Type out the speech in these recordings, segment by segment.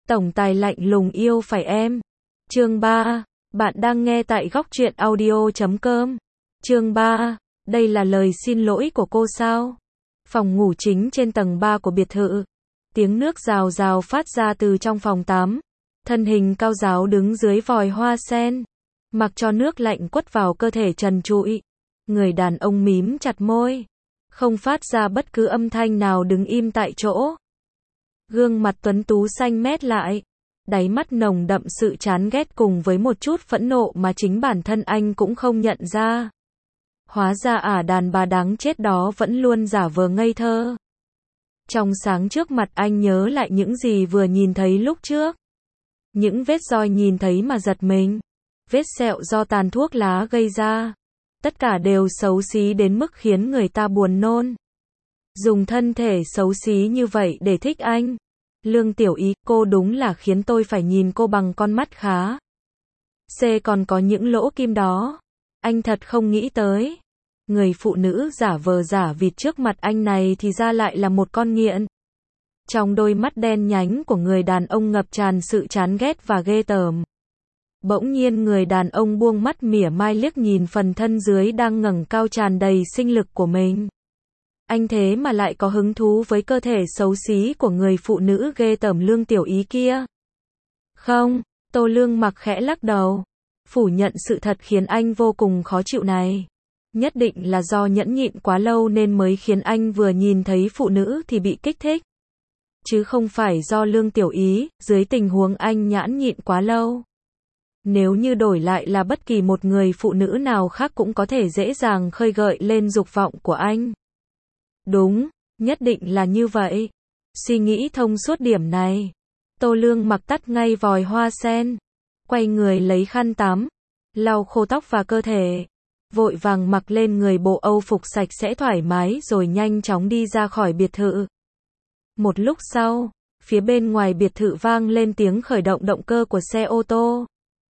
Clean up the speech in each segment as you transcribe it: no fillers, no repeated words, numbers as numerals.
Tổng tài lạnh lùng yêu phải em. Chương 3. Bạn đang nghe tại góc truyện audio.com. Chương 3. Đây là lời xin lỗi của cô sao? Phòng ngủ chính trên tầng 3 của biệt thự. Tiếng nước rào rào phát ra từ trong phòng tắm. Thân hình cao ráo đứng dưới vòi hoa sen. Mặc cho nước lạnh quất vào cơ thể trần trụi. Người đàn ông mím chặt môi. Không phát ra bất cứ âm thanh nào, đứng im tại chỗ. Gương mặt tuấn tú xanh mét lại. Đáy mắt nồng đậm sự chán ghét cùng với một chút phẫn nộ mà chính bản thân anh cũng không nhận ra. Hóa ra đàn bà đáng chết đó vẫn luôn giả vờ ngây thơ. Trong sáng trước mặt anh nhớ lại những gì vừa nhìn thấy lúc trước. Những vết roi nhìn thấy mà giật mình. Vết sẹo do tàn thuốc lá gây ra. Tất cả đều xấu xí đến mức khiến người ta buồn nôn. Dùng thân thể xấu xí như vậy để thích anh. Lương Tiểu Ý, cô đúng là khiến tôi phải nhìn cô bằng con mắt khá. Còn có những lỗ kim đó. Anh thật không nghĩ tới. Người phụ nữ giả vờ giả vịt trước mặt anh này thì ra lại là một con nghiện. Trong đôi mắt đen nhánh của người đàn ông ngập tràn sự chán ghét và ghê tởm. Bỗng nhiên người đàn ông buông mắt mỉa mai liếc nhìn phần thân dưới đang ngẩng cao tràn đầy sinh lực của mình. Anh thế mà lại có hứng thú với cơ thể xấu xí của người phụ nữ ghê tởm Lương Tiểu Ý kia. Không, Tô Lương Mặc khẽ lắc đầu. Phủ nhận sự thật khiến anh vô cùng khó chịu này. Nhất định là do nhẫn nhịn quá lâu nên mới khiến anh vừa nhìn thấy phụ nữ thì bị kích thích. Chứ không phải do Lương Tiểu Ý, dưới tình huống anh nhẫn nhịn quá lâu. Nếu như đổi lại là bất kỳ một người phụ nữ nào khác cũng có thể dễ dàng khơi gợi lên dục vọng của anh. Đúng, nhất định là như vậy. Suy nghĩ thông suốt điểm này. Tô Lương Mặc tắt ngay vòi hoa sen. Quay người lấy khăn tắm. Lau khô tóc và cơ thể. Vội vàng mặc lên người bộ âu phục sạch sẽ thoải mái rồi nhanh chóng đi ra khỏi biệt thự. Một lúc sau, phía bên ngoài biệt thự vang lên tiếng khởi động động cơ của xe ô tô.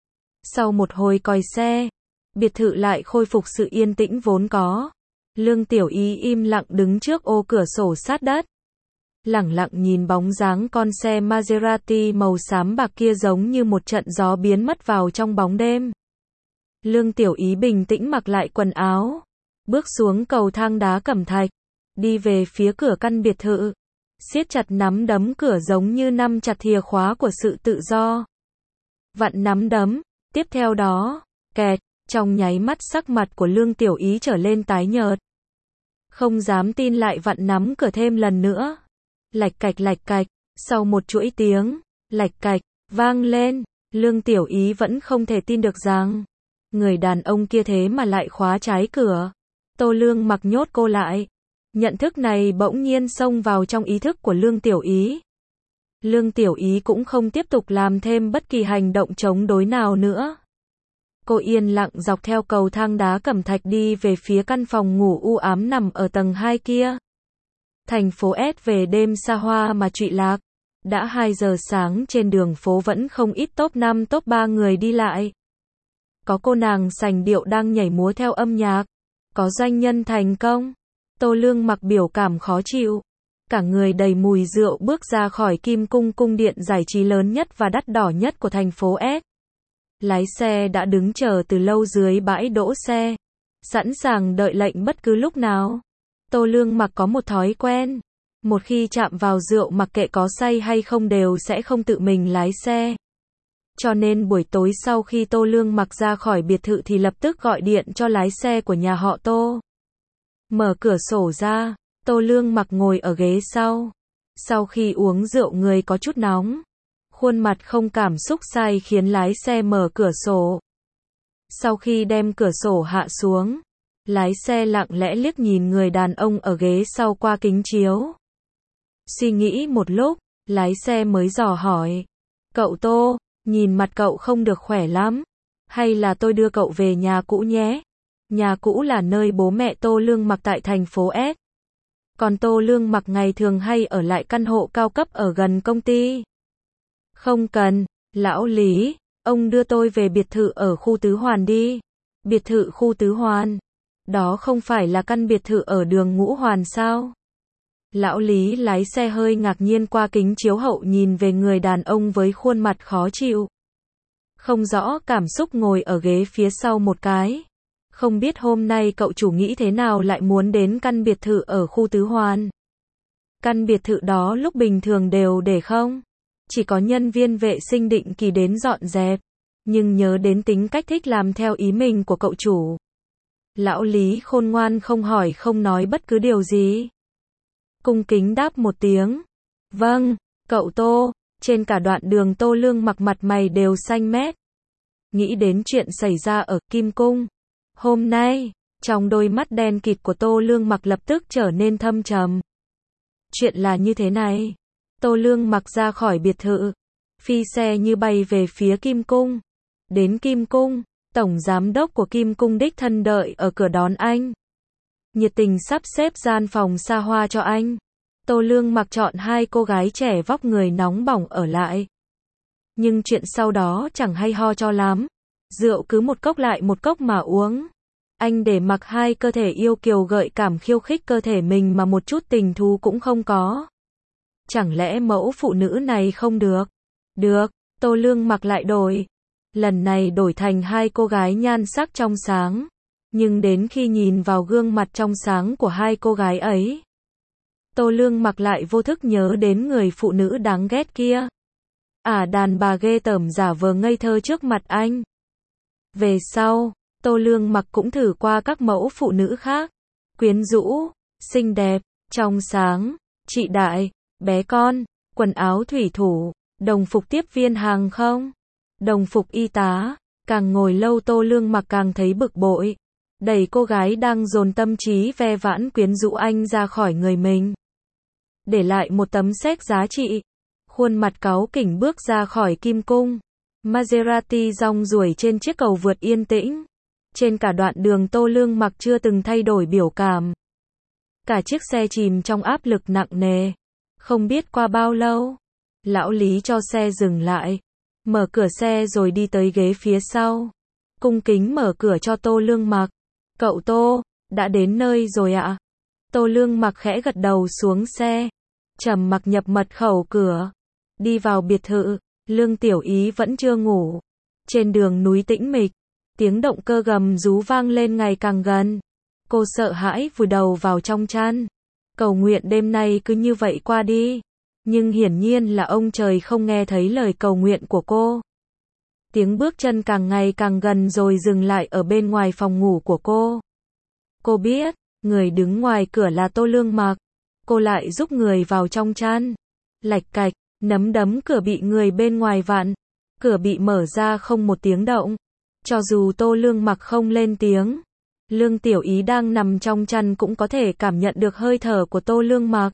Sau một hồi còi xe, biệt thự lại khôi phục sự yên tĩnh vốn có. Lương Tiểu Ý im lặng đứng trước ô cửa sổ sát đất. Lẳng lặng nhìn bóng dáng con xe Maserati màu xám bạc kia giống như một trận gió biến mất vào trong bóng đêm. Lương Tiểu Ý bình tĩnh mặc lại quần áo. Bước xuống cầu thang đá cẩm thạch. Đi về phía cửa căn biệt thự. Siết chặt nắm đấm cửa giống như nắm chặt thìa khóa của sự tự do. Vặn nắm đấm. Tiếp theo đó, kẹt, trong nháy mắt sắc mặt của Lương Tiểu Ý trở lên tái nhợt. Không dám tin lại vặn nắm cửa thêm lần nữa. Lạch cạch, sau một chuỗi tiếng, lạch cạch, vang lên, Lương Tiểu Ý vẫn không thể tin được rằng, người đàn ông kia thế mà lại khóa trái cửa. Tô Lương Mặc nhốt cô lại. Nhận thức này bỗng nhiên xông vào trong ý thức của Lương Tiểu Ý. Lương Tiểu Ý cũng không tiếp tục làm thêm bất kỳ hành động chống đối nào nữa. Cô yên lặng dọc theo cầu thang đá cẩm thạch đi về phía căn phòng ngủ u ám nằm ở tầng 2 kia. Thành phố S về đêm xa hoa mà trụy lạc. Đã 2 giờ sáng trên đường phố vẫn không ít top 5 top 3 người đi lại. Có cô nàng sành điệu đang nhảy múa theo âm nhạc. Có doanh nhân thành công. Tô Lương Mặc biểu cảm khó chịu. Cả người đầy mùi rượu bước ra khỏi Kim Cung, cung điện giải trí lớn nhất và đắt đỏ nhất của thành phố S. Lái xe đã đứng chờ từ lâu dưới bãi đỗ xe. Sẵn sàng đợi lệnh bất cứ lúc nào. Tô Lương Mặc có một thói quen. Một khi chạm vào rượu mặc kệ có say hay không đều sẽ không tự mình lái xe. Cho nên buổi tối sau khi Tô Lương Mặc ra khỏi biệt thự thì lập tức gọi điện cho lái xe của nhà họ Tô. Mở cửa sổ ra, Tô Lương Mặc ngồi ở ghế sau. Sau khi uống rượu người có chút nóng. Khuôn mặt không cảm xúc sai khiến lái xe mở cửa sổ. Sau khi đem cửa sổ hạ xuống, lái xe lặng lẽ liếc nhìn người đàn ông ở ghế sau qua kính chiếu. Suy nghĩ một lúc, lái xe mới dò hỏi. Cậu Tô, nhìn mặt cậu không được khỏe lắm. Hay là tôi đưa cậu về nhà cũ nhé? Nhà cũ là nơi bố mẹ Tô Lương Mặc tại thành phố S. Còn Tô Lương Mặc ngày thường hay ở lại căn hộ cao cấp ở gần công ty. Không cần, lão Lý, ông đưa tôi về biệt thự ở khu Tứ Hoàn đi. Biệt thự khu Tứ Hoàn? Đó không phải là căn biệt thự ở đường Ngũ Hoàn sao? Lão Lý lái xe hơi ngạc nhiên qua kính chiếu hậu nhìn về người đàn ông với khuôn mặt khó chịu. Không rõ cảm xúc ngồi ở ghế phía sau một cái. Không biết hôm nay cậu chủ nghĩ thế nào lại muốn đến căn biệt thự ở khu Tứ Hoàn. Căn biệt thự đó lúc bình thường đều để không. Chỉ có nhân viên vệ sinh định kỳ đến dọn dẹp. Nhưng nhớ đến tính cách thích làm theo ý mình của cậu chủ. Lão Lý khôn ngoan không hỏi không nói bất cứ điều gì. Cung kính đáp một tiếng. Vâng, cậu Tô. Trên cả đoạn đường Tô Lương Mặc mặt mày đều xanh mét. Nghĩ đến chuyện xảy ra ở Kim Cung. Hôm nay, trong đôi mắt đen kịt của Tô Lương Mặc lập tức trở nên thâm trầm. Chuyện là như thế này. Tô Lương Mặc ra khỏi biệt thự. Phi xe như bay về phía Kim Cung. Đến Kim Cung, tổng giám đốc của Kim Cung đích thân đợi ở cửa đón anh. Nhiệt tình sắp xếp gian phòng xa hoa cho anh. Tô Lương Mặc chọn hai cô gái trẻ vóc người nóng bỏng ở lại. Nhưng chuyện sau đó chẳng hay ho cho lắm. Rượu cứ một cốc lại một cốc mà uống. Anh để mặc hai cơ thể yêu kiều gợi cảm khiêu khích cơ thể mình mà một chút tình thú cũng không có. Chẳng lẽ mẫu phụ nữ này không được? Được, Tô Lương Mặc lại đổi. Lần này đổi thành hai cô gái nhan sắc trong sáng. Nhưng đến khi nhìn vào gương mặt trong sáng của hai cô gái ấy, Tô Lương Mặc lại vô thức nhớ đến người phụ nữ đáng ghét kia. Đàn bà ghê tởm giả vờ ngây thơ trước mặt anh. Về sau, Tô Lương Mặc cũng thử qua các mẫu phụ nữ khác. Quyến rũ, xinh đẹp, trong sáng, chị đại, bé con, quần áo thủy thủ, đồng phục tiếp viên hàng không, đồng phục y tá. Càng ngồi lâu Tô Lương Mặc càng thấy bực bội. Đẩy cô gái đang dồn tâm trí ve vãn quyến rũ anh ra khỏi người mình. Để lại một tấm séc giá trị. Khuôn mặt cáu kỉnh bước ra khỏi Kim Cung. Maserati rong ruổi trên chiếc cầu vượt yên tĩnh. Trên cả đoạn đường Tô Lương Mặc chưa từng thay đổi biểu cảm. Cả chiếc xe chìm trong áp lực nặng nề. Không biết qua bao lâu, lão Lý cho xe dừng lại. Mở cửa xe rồi đi tới ghế phía sau. Cung kính mở cửa cho Tô Lương Mặc. Cậu Tô, đã đến nơi rồi ạ? Tô Lương Mặc khẽ gật đầu xuống xe. Trầm mặc nhập mật khẩu cửa. Đi vào biệt thự, Lương Tiểu Ý vẫn chưa ngủ. Trên đường núi tĩnh mịch, tiếng động cơ gầm rú vang lên ngày càng gần. Cô sợ hãi vùi đầu vào trong chăn. Cầu nguyện đêm nay cứ như vậy qua đi. Nhưng hiển nhiên là ông trời không nghe thấy lời cầu nguyện của cô. Tiếng bước chân càng ngày càng gần rồi dừng lại ở bên ngoài phòng ngủ của cô. Cô biết, người đứng ngoài cửa là Tô Lương Mặc. Cô lại giúp người vào trong chăn. Lạch cạch, nắm đấm cửa bị người bên ngoài vặn. Cửa bị mở ra không một tiếng động. Cho dù Tô Lương Mặc không lên tiếng, Lương Tiểu Ý đang nằm trong chăn cũng có thể cảm nhận được hơi thở của Tô Lương Mặc.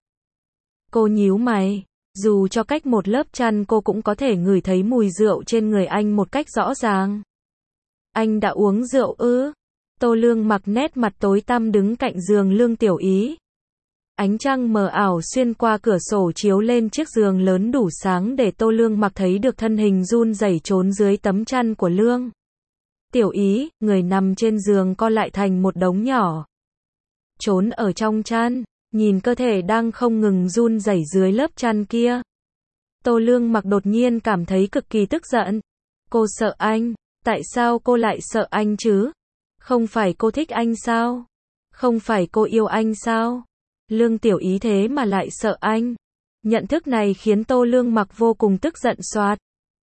Cô nhíu mày. Dù cho cách một lớp chăn cô cũng có thể ngửi thấy mùi rượu trên người anh một cách rõ ràng. Anh đã uống rượu ư? Tô Lương Mặc nét mặt tối tăm đứng cạnh giường Lương Tiểu Ý. Ánh trăng mờ ảo xuyên qua cửa sổ chiếu lên chiếc giường lớn đủ sáng để Tô Lương Mặc thấy được thân hình run rẩy trốn dưới tấm chăn của Lương Tiểu Ý. Người nằm trên giường co lại thành một đống nhỏ. Trốn ở trong chăn. Nhìn cơ thể đang không ngừng run rẩy dưới lớp chăn kia. Tô Lương Mặc đột nhiên cảm thấy cực kỳ tức giận. Cô sợ anh. Tại sao cô lại sợ anh chứ? Không phải cô thích anh sao? Không phải cô yêu anh sao? Lương Tiểu Ý thế mà lại sợ anh. Nhận thức này khiến Tô Lương Mặc vô cùng tức giận xoạt.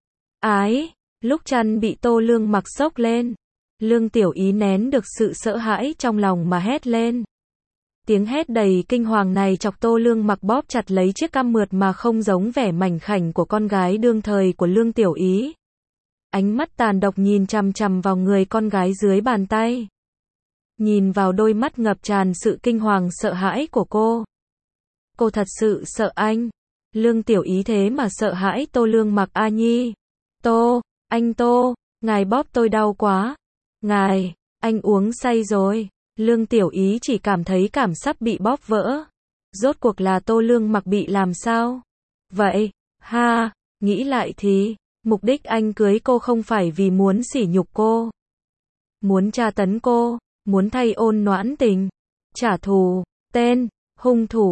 Ái, lúc chăn bị Tô Lương Mặc xốc lên, Lương Tiểu Ý nén được sự sợ hãi trong lòng mà hét lên. Tiếng hét đầy kinh hoàng này chọc Tô Lương Mặc bóp chặt lấy chiếc cằm mượt mà không giống vẻ mảnh khảnh của con gái đương thời của Lương Tiểu Ý. Ánh mắt tàn độc nhìn chằm chằm vào người con gái dưới bàn tay. Nhìn vào đôi mắt ngập tràn sự kinh hoàng sợ hãi của cô. Cô thật sự sợ anh. Lương Tiểu Ý thế mà sợ hãi Tô Lương Mặc a nhi. Tô, anh Tô, ngài bóp tôi đau quá. Ngài, anh uống say rồi. Lương Tiểu Ý chỉ cảm thấy cảm sắp bị bóp vỡ. Rốt cuộc là Tô Lương Mặc bị làm sao? Vậy, ha, nghĩ lại thì, mục đích anh cưới cô không phải vì muốn sỉ nhục cô. Muốn tra tấn cô, muốn thay ôn noãn tình, trả thù, tên, hung thủ,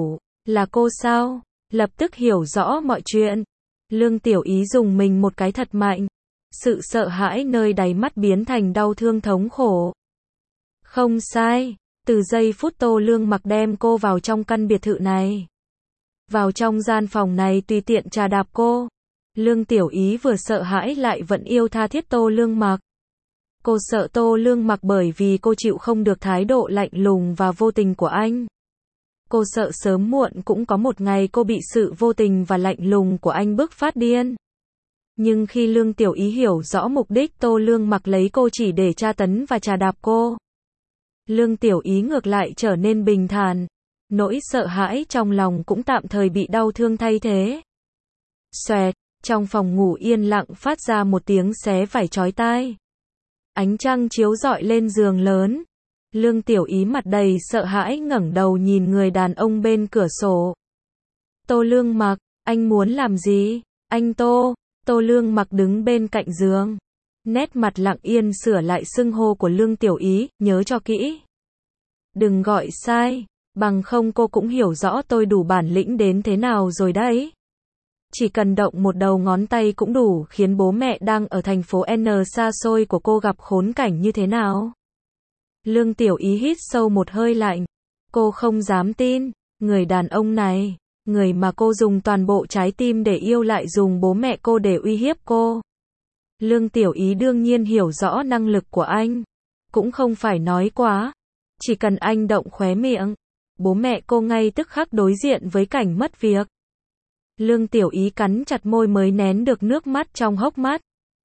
Là cô sao? Lập tức hiểu rõ mọi chuyện. Lương Tiểu Ý dùng mình một cái thật mạnh. Sự sợ hãi nơi đáy mắt biến thành đau thương thống khổ. Không sai. Từ giây phút Tô Lương Mặc đem cô vào trong căn biệt thự này, vào trong gian phòng này tùy tiện trà đạp cô, Lương Tiểu Ý vừa sợ hãi lại vẫn yêu tha thiết Tô Lương Mặc. Cô sợ Tô Lương Mặc bởi vì cô chịu không được thái độ lạnh lùng và vô tình của anh. Cô sợ sớm muộn cũng có một ngày cô bị sự vô tình và lạnh lùng của anh bức phát điên. Nhưng khi Lương Tiểu Ý hiểu rõ mục đích Tô Lương Mặc lấy cô chỉ để tra tấn và trà đạp cô, Lương Tiểu Ý ngược lại trở nên bình thản. Nỗi sợ hãi trong lòng cũng tạm thời bị đau thương thay thế. Xoẹt, trong phòng ngủ yên lặng phát ra một tiếng xé vải chói tai. Ánh trăng chiếu rọi lên giường lớn. Lương Tiểu Ý mặt đầy sợ hãi ngẩng đầu nhìn người đàn ông bên cửa sổ. Tô Lương Mặc, anh muốn làm gì? Anh Tô. Tô Lương Mặc đứng bên cạnh giường. Nét mặt lặng yên sửa lại xưng hô của Lương Tiểu Ý, nhớ cho kỹ. Đừng gọi sai, bằng không cô cũng hiểu rõ tôi đủ bản lĩnh đến thế nào rồi đấy. Chỉ cần động một đầu ngón tay cũng đủ khiến bố mẹ đang ở thành phố N xa xôi của cô gặp khốn cảnh như thế nào. Lương Tiểu Ý hít sâu một hơi lạnh. Cô không dám tin, người đàn ông này, người mà cô dùng toàn bộ trái tim để yêu lại dùng bố mẹ cô để uy hiếp cô. Lương Tiểu Ý đương nhiên hiểu rõ năng lực của anh. Cũng không phải nói quá. Chỉ cần anh động khóe miệng, bố mẹ cô ngay tức khắc đối diện với cảnh mất việc. Lương Tiểu Ý cắn chặt môi mới nén được nước mắt trong hốc mắt.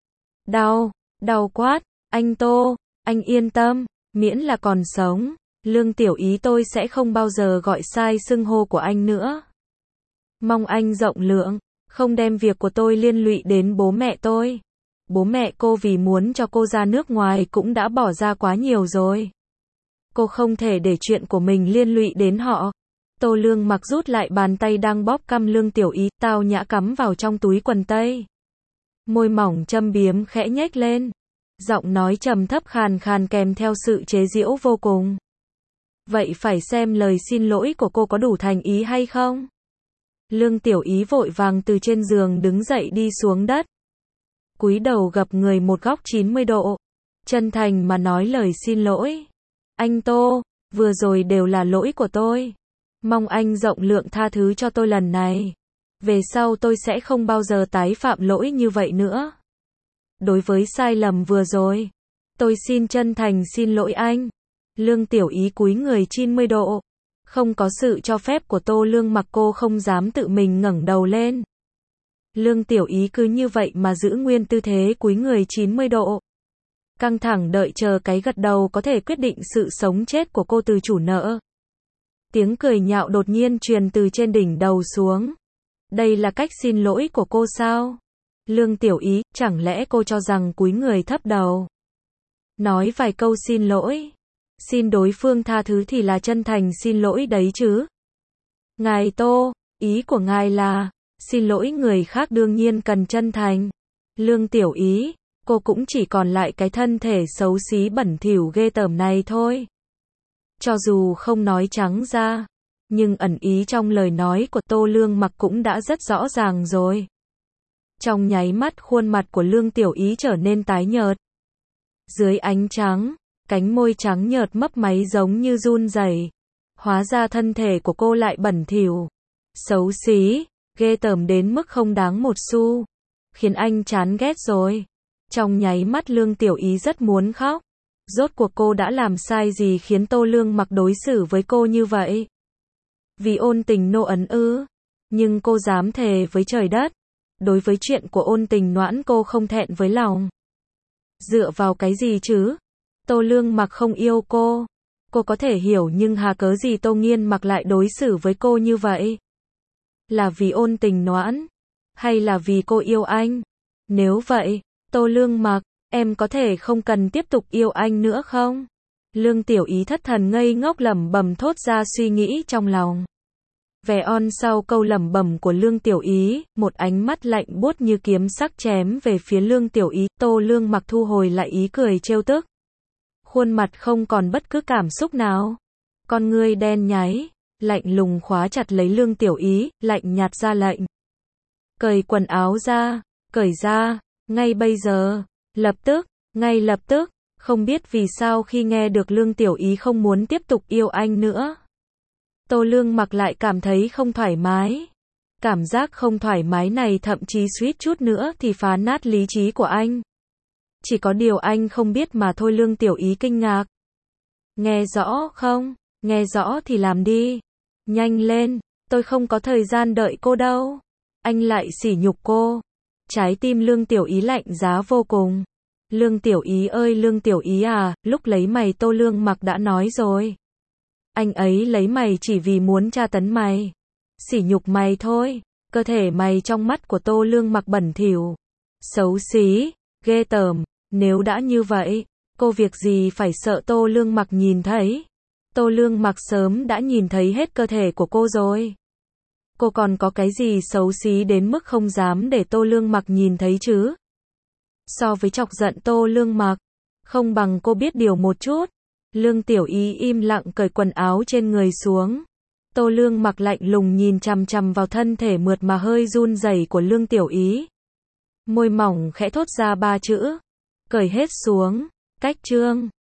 Đau, đau quát, anh Tô, anh yên tâm, miễn là còn sống, Lương Tiểu Ý tôi sẽ không bao giờ gọi sai xưng hô của anh nữa. Mong anh rộng lượng, không đem việc của tôi liên lụy đến bố mẹ tôi. Bố mẹ cô vì muốn cho cô ra nước ngoài cũng đã bỏ ra quá nhiều rồi. Cô không thể để chuyện của mình liên lụy đến họ. Tô Lương Mặc rút lại bàn tay đang bóp cằm Lương Tiểu Ý, tao nhã cắm vào trong túi quần tây. Môi mỏng châm biếm khẽ nhếch lên. Giọng nói trầm thấp khàn khàn kèm theo sự chế giễu vô cùng. Vậy phải xem lời xin lỗi của cô có đủ thành ý hay không? Lương Tiểu Ý vội vàng từ trên giường đứng dậy đi xuống đất. Cúi đầu gập người một góc 90 độ. Chân thành mà nói lời xin lỗi. Anh Tô, vừa rồi đều là lỗi của tôi. Mong anh rộng lượng tha thứ cho tôi lần này. Về sau tôi sẽ không bao giờ tái phạm lỗi như vậy nữa. Đối với sai lầm vừa rồi, tôi xin chân thành xin lỗi anh. Lương Tiểu Ý cúi người 90 độ. Không có sự cho phép của Tô Lương Mặc cô không dám tự mình ngẩng đầu lên. Lương Tiểu Ý cứ như vậy mà giữ nguyên tư thế cúi người 90 độ. Căng thẳng đợi chờ cái gật đầu có thể quyết định sự sống chết của cô từ chủ nợ. Tiếng cười nhạo đột nhiên truyền từ trên đỉnh đầu xuống. Đây là cách xin lỗi của cô sao? Lương Tiểu Ý, chẳng lẽ cô cho rằng cúi người thấp đầu, nói vài câu xin lỗi, xin đối phương tha thứ thì là chân thành xin lỗi đấy chứ? Ngài Tô, ý của ngài là, xin lỗi người khác đương nhiên cần chân thành. Lương Tiểu Ý, cô cũng chỉ còn lại cái thân thể xấu xí bẩn thỉu ghê tởm này thôi. Cho dù không nói trắng ra, nhưng ẩn ý trong lời nói của Tô Lương Mặc cũng đã rất rõ ràng rồi. Trong nháy mắt khuôn mặt của Lương Tiểu Ý trở nên tái nhợt. Dưới ánh trắng, cánh môi trắng nhợt mấp máy giống như run rẩy. Hóa ra thân thể của cô lại bẩn thỉu, xấu xí, ghê tởm đến mức không đáng một xu, khiến anh chán ghét rồi. Trong nháy mắt Lương Tiểu Ý rất muốn khóc. Rốt cuộc cô đã làm sai gì khiến Tô Lương Mặc đối xử với cô như vậy? Vì ôn tình nô ấn ư? Nhưng cô dám thề với trời đất, đối với chuyện của ôn tình noãn cô không thẹn với lòng. Dựa vào cái gì chứ? Tô Lương Mặc không yêu cô có thể hiểu, nhưng hà cớ gì Tô Nghiên Mặc lại đối xử với cô như vậy? Là vì ôn tình noãn? Hay là vì cô yêu anh? Nếu vậy, Tô Lương Mặc, em có thể không cần tiếp tục yêu anh nữa không? Lương Tiểu Ý thất thần ngây ngốc lẩm bẩm thốt ra suy nghĩ trong lòng. Vẻ on sau câu lẩm bẩm của Lương Tiểu Ý, một ánh mắt lạnh buốt như kiếm sắc chém về phía Lương Tiểu Ý. Tô Lương Mặc thu hồi lại ý cười trêu tức. Khuôn mặt không còn bất cứ cảm xúc nào. Con ngươi đen nháy, lạnh lùng khóa chặt lấy Lương Tiểu Ý, lạnh nhạt ra lệnh. Cởi quần áo ra, cởi ra, ngay bây giờ, lập tức, ngay lập tức, không biết vì sao khi nghe được Lương Tiểu Ý không muốn tiếp tục yêu anh nữa. Tô Lương Mặc lại cảm thấy không thoải mái. Cảm giác không thoải mái này thậm chí suýt chút nữa thì phá nát lý trí của anh. Chỉ có điều anh không biết mà thôi. Lương Tiểu Ý kinh ngạc. Nghe rõ không? Nghe rõ thì làm đi. Nhanh lên, tôi không có thời gian đợi cô đâu. Anh lại sỉ nhục cô. Trái tim Lương Tiểu Ý lạnh giá vô cùng. Lương Tiểu Ý ơi Lương Tiểu Ý à, lúc lấy mày Tô Lương Mặc đã nói rồi. Anh ấy lấy mày chỉ vì muốn tra tấn mày. Sỉ nhục mày thôi. Cơ thể mày trong mắt của Tô Lương Mặc bẩn thỉu, xấu xí, ghê tởm. Nếu đã như vậy, cô việc gì phải sợ Tô Lương Mặc nhìn thấy. Tô Lương Mặc sớm đã nhìn thấy hết cơ thể của cô rồi. Cô còn có cái gì xấu xí đến mức không dám để Tô Lương Mặc nhìn thấy chứ? So với chọc giận Tô Lương Mặc, không bằng cô biết điều một chút. Lương Tiểu Ý im lặng cởi quần áo trên người xuống. Tô Lương Mặc lạnh lùng nhìn chằm chằm vào thân thể mượt mà hơi run rẩy của Lương Tiểu Ý. Môi mỏng khẽ thốt ra 3 chữ. Cởi hết xuống. Cách chương